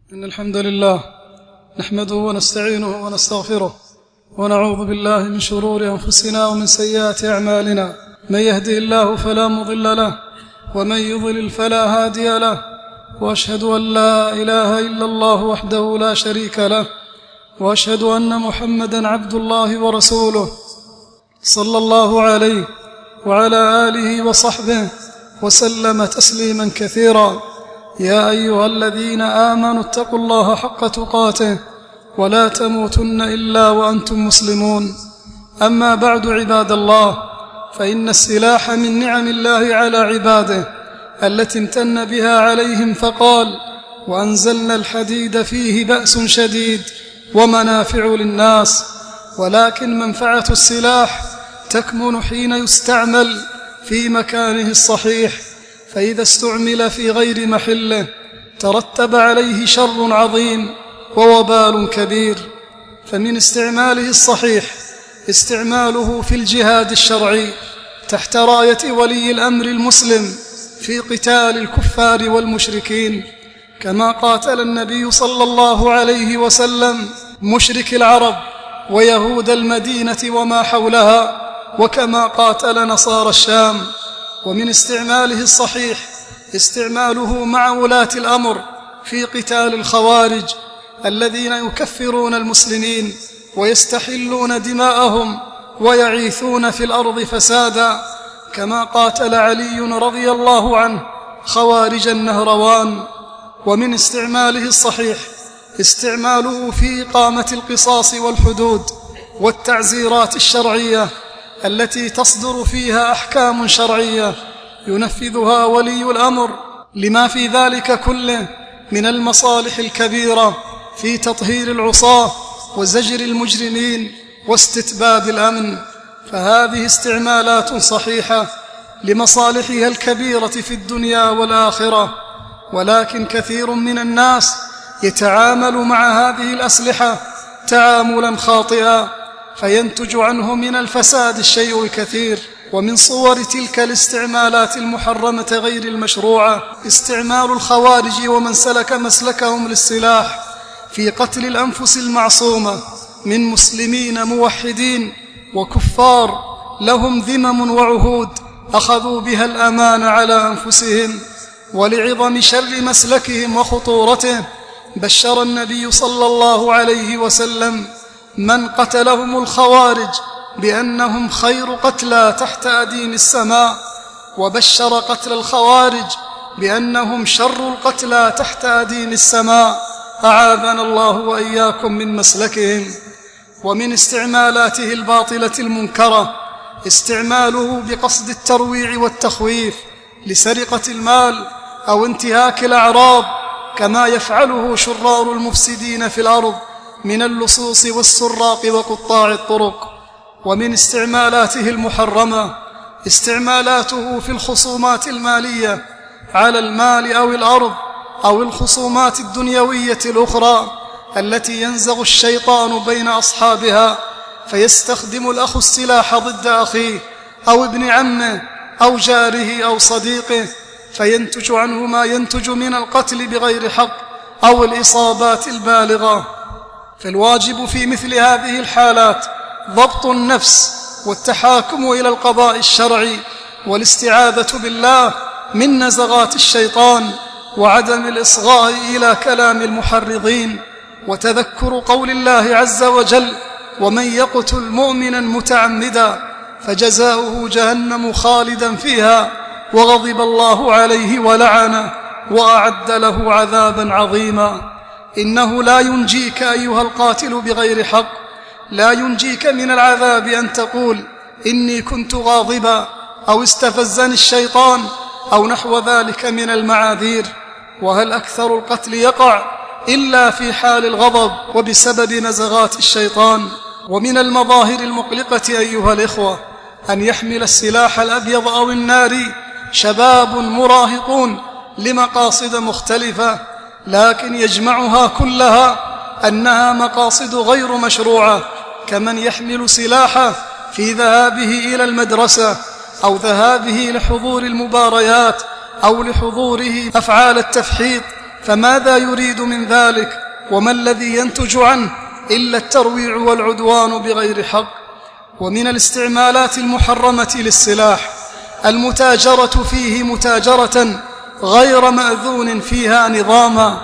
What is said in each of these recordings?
إن الحمد لله نحمده ونستعينه ونستغفره ونعوذ بالله من شرور أنفسنا ومن سيئات أعمالنا. من يهده الله فلا مضل له ومن يضلل فلا هادي له، وأشهد أن لا إله إلا الله وحده لا شريك له، وأشهد أن محمدا عبد الله ورسوله صلى الله عليه وعلى آله وصحبه وسلم تسليما كثيرا. يا أيها الذين آمنوا اتقوا الله حق تقاته ولا تموتن إلا وأنتم مسلمون. أما بعد، عباد الله، فإن السلاح من نعم الله على عباده التي امتن بها عليهم، فقال: وأنزلنا الحديد فيه بأس شديد ومنافع للناس. ولكن منفعة السلاح تكمن حين يستعمل في مكانه الصحيح، فإذا استعمل في غير محله ترتب عليه شر عظيم ووبال كبير. فمن استعماله الصحيح استعماله في الجهاد الشرعي تحت راية ولي الأمر المسلم في قتال الكفار والمشركين، كما قاتل النبي صلى الله عليه وسلم مشرك العرب ويهود المدينة وما حولها، وكما قاتل نصارى الشام. ومن استعماله الصحيح استعماله مع ولاة الأمر في قتال الخوارج الذين يكفرون المسلمين ويستحلون دماءهم ويعيثون في الأرض فسادا، كما قاتل علي رضي الله عنه خوارج النهروان. ومن استعماله الصحيح استعماله في إقامة القصاص والحدود والتعزيرات الشرعية التي تصدر فيها أحكام شرعية ينفذها ولي الأمر لما في ذلك كله من المصالح الكبيرة في تطهير العصاة وزجر المجرمين واستتباب الأمن. فهذه استعمالات صحيحة لمصالحها الكبيرة في الدنيا والآخرة، ولكن كثير من الناس يتعامل مع هذه الأسلحة تعاملا خاطئا، فينتج عنه من الفساد الشيء الكثير. ومن صور تلك الاستعمالات المحرمة غير المشروعة استعمال الخوارج ومن سلك مسلكهم للسلاح في قتل الأنفس المعصومة من مسلمين موحدين وكفار لهم ذمم وعهود أخذوا بها الأمان على أنفسهم. ولعظم شر مسلكهم وخطورته بشر النبي صلى الله عليه وسلم من قتلهم الخوارج بأنهم خير قتلى تحت أديم السماء، وبشر قتل الخوارج بأنهم شر القتلى تحت أديم السماء، أعاذنا الله وإياكم من مسلكهم. ومن استعمالاته الباطلة المنكرة استعماله بقصد الترويع والتخويف لسرقة المال أو انتهاك الأعراض، كما يفعله شرار المفسدين في الأرض من اللصوص والسراق وقطاع الطرق. ومن استعمالاته المحرمة استعمالاته في الخصومات المالية على المال أو الأرض أو الخصومات الدنيوية الأخرى التي ينزغ الشيطان بين أصحابها، فيستخدم الأخ السلاح ضد أخيه أو ابن عمه أو جاره أو صديقه، فينتج عنه ما ينتج من القتل بغير حق أو الإصابات البالغة. فالواجب في مثل هذه الحالات ضبط النفس والتحاكم إلى القضاء الشرعي والاستعاذة بالله من نزغات الشيطان وعدم الإصغاء إلى كلام المحرضين، وتذكر قول الله عز وجل: ومن يقتل مؤمنا متعمدا فجزاؤه جهنم خالدا فيها وغضب الله عليه ولعنه وأعد له عذابا عظيما. إنه لا ينجيك أيها القاتل بغير حق، لا ينجيك من العذاب أن تقول: إني كنت غاضبا أو استفزني الشيطان أو نحو ذلك من المعاذير. وهل أكثر القتل يقع إلا في حال الغضب وبسبب نزغات الشيطان؟ ومن المظاهر المقلقة أيها الإخوة أن يحمل السلاح الأبيض أو الناري شباب مراهقون لمقاصد مختلفة، لكن يجمعها كلها أنها مقاصد غير مشروعة، كمن يحمل سلاحه في ذهابه إلى المدرسة أو ذهابه لحضور المباريات أو لحضوره أفعال التفحيط فماذا يريد من ذلك؟ وما الذي ينتج عنه إلا الترويع والعدوان بغير حق. ومن الاستعمالات المحرمة للسلاح المتاجرة فيه متاجرة غير مأذون فيها نظاما،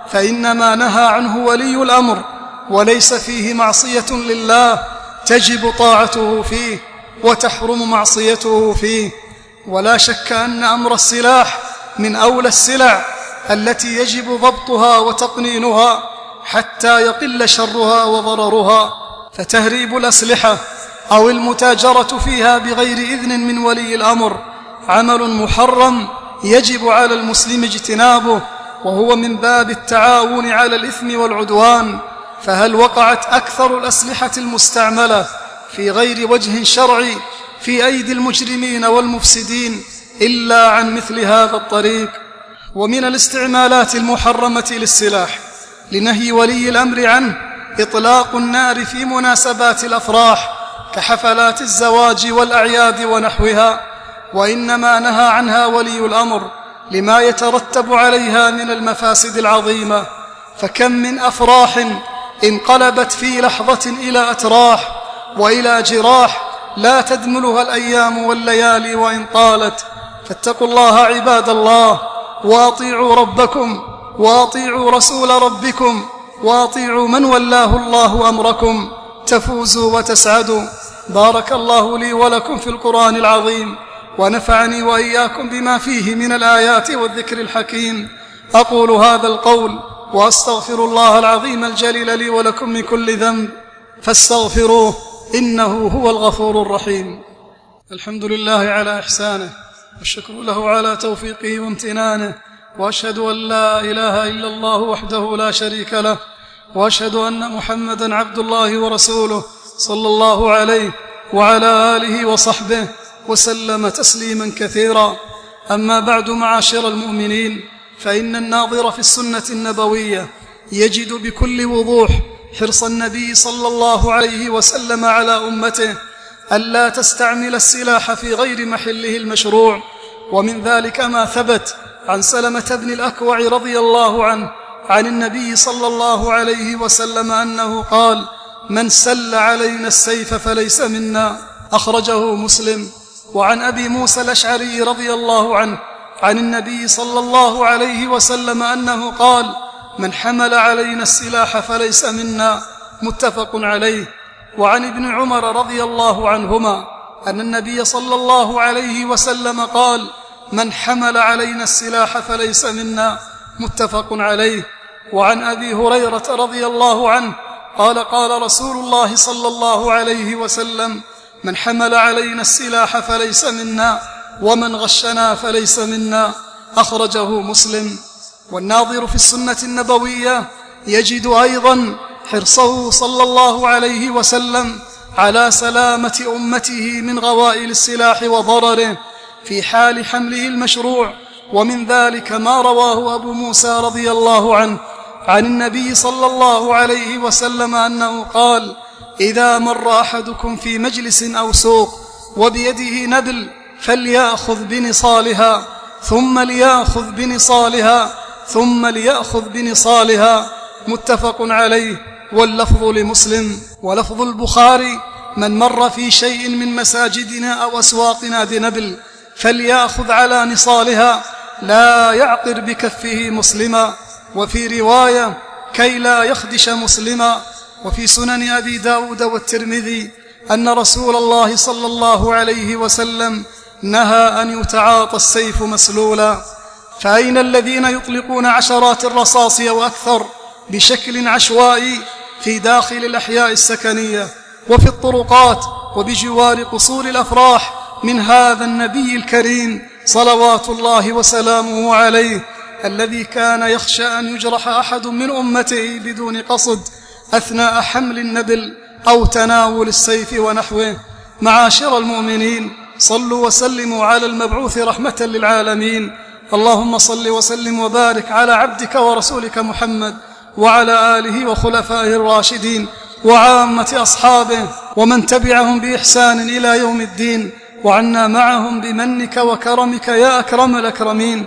فإنما نهى عنه ولي الأمر وليس فيه معصية لله تجب طاعته فيه وتحرم معصيته فيه. ولا شك أن أمر السلاح من أولى السلع التي يجب ضبطها وتقنينها حتى يقل شرها وضررها، فتهريب الأسلحة أو المتاجرة فيها بغير إذن من ولي الأمر عمل محرم يجب على المسلم اجتنابه، وهو من باب التعاون على الإثم والعدوان. فهل وقعت أكثر الأسلحة المستعملة في غير وجه شرعي في أيدي المجرمين والمفسدين إلا عن مثل هذا الطريق؟ ومن الاستعمالات المحرمة للسلاح لنهي ولي الأمر عنه إطلاق النار في مناسبات الأفراح كحفلات الزواج والأعياد ونحوها، وإنما نهى عنها ولي الأمر لما يترتب عليها من المفاسد العظيمة. فكم من أفراح انقلبت في لحظة إلى أتراح وإلى جراح لا تدملها الأيام والليالي وإن طالت. فاتقوا الله عباد الله، وأطيعوا ربكم وأطيعوا رسول ربكم وأطيعوا من ولاه الله أمركم تفوزوا وتسعدوا. بارك الله لي ولكم في القرآن العظيم، ونفعني وإياكم بما فيه من الآيات والذكر الحكيم. أقول هذا القول وأستغفر الله العظيم الجليل لي ولكم من كل ذنب فاستغفروه إنه هو الغفور الرحيم. الحمد لله على إحسانه، والشكر له على توفيقه وامتنانه، وأشهد أن لا إله إلا الله وحده لا شريك له، وأشهد أن محمدًا عبد الله ورسوله صلى الله عليه وعلى آله وصحبه وسلم تسليما كثيرا. أما بعد، معاشر المؤمنين، فإن الناظر في السنة النبوية يجد بكل وضوح حرص النبي صلى الله عليه وسلم على أمته ألا تستعمل السلاح في غير محله المشروع. ومن ذلك ما ثبت عن سلمة بن الأكوع رضي الله عنه عن النبي صلى الله عليه وسلم أنه قال: من سل علينا السيف فليس منا، أخرجه مسلم. وعن أبي موسى الأشعري رضي الله عنه عن النبي صلى الله عليه وسلم أنه قال: من حمل علينا السلاح فليس منا، متفق عليه. وعن ابن عمر رضي الله عنهما أن النبي صلى الله عليه وسلم قال: من حمل علينا السلاح فليس منا، متفق عليه. وعن أبي هريرة رضي الله عنه قال: قال رسول الله صلى الله عليه وسلم: من حمل علينا السلاح فليس منا، ومن غشنا فليس منا، أخرجه مسلم. والناظر في السنة النبوية يجد أيضا حرصه صلى الله عليه وسلم على سلامة أمته من غوائل السلاح وضرره في حال حمله المشروع. ومن ذلك ما رواه أبو موسى رضي الله عنه عن النبي صلى الله عليه وسلم أنه قال: إذا مر أحدكم في مجلس أو سوق وبيده نبل فليأخذ بنصالها ثم ليأخذ بنصالها ثم ليأخذ بنصالها، متفق عليه. واللفظ لمسلم. ولفظ البخاري: من مر في شيء من مساجدنا أو أسواقنا بنبل فليأخذ على نصالها لا يعقر بكفه مسلما. وفي رواية: كي لا يخدش مسلما. وفي سنن أبي داود والترمذي أن رسول الله صلى الله عليه وسلم نهى أن يتعاطى السيف مسلولا. فأين الذين يطلقون عشرات الرصاص وأكثر بشكل عشوائي في داخل الأحياء السكنية وفي الطرقات وبجوار قصور الأفراح من هذا النبي الكريم صلوات الله وسلامه عليه، الذي كان يخشى أن يجرح أحد من أمته بدون قصد أثناء حمل النبل أو تناول السيف ونحوه. معاشر المؤمنين، صلوا وسلموا على المبعوث رحمة للعالمين. اللهم صل وسلم وبارك على عبدك ورسولك محمد وعلى آله وخلفائه الراشدين وعامة أصحابه ومن تبعهم بإحسان إلى يوم الدين، وعنا معهم بمنك وكرمك يا أكرم الأكرمين.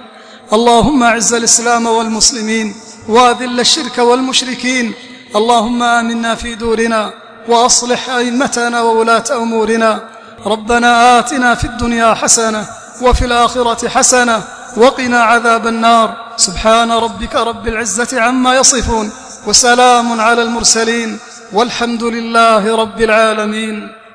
اللهم أعز الإسلام والمسلمين وأذل الشرك والمشركين. اللهم آمنا في دورنا وأصلح أئمتنا وولاة أمورنا. ربنا آتنا في الدنيا حسنة وفي الآخرة حسنة وقنا عذاب النار. سبحان ربك رب العزة عما يصفون وسلام على المرسلين والحمد لله رب العالمين.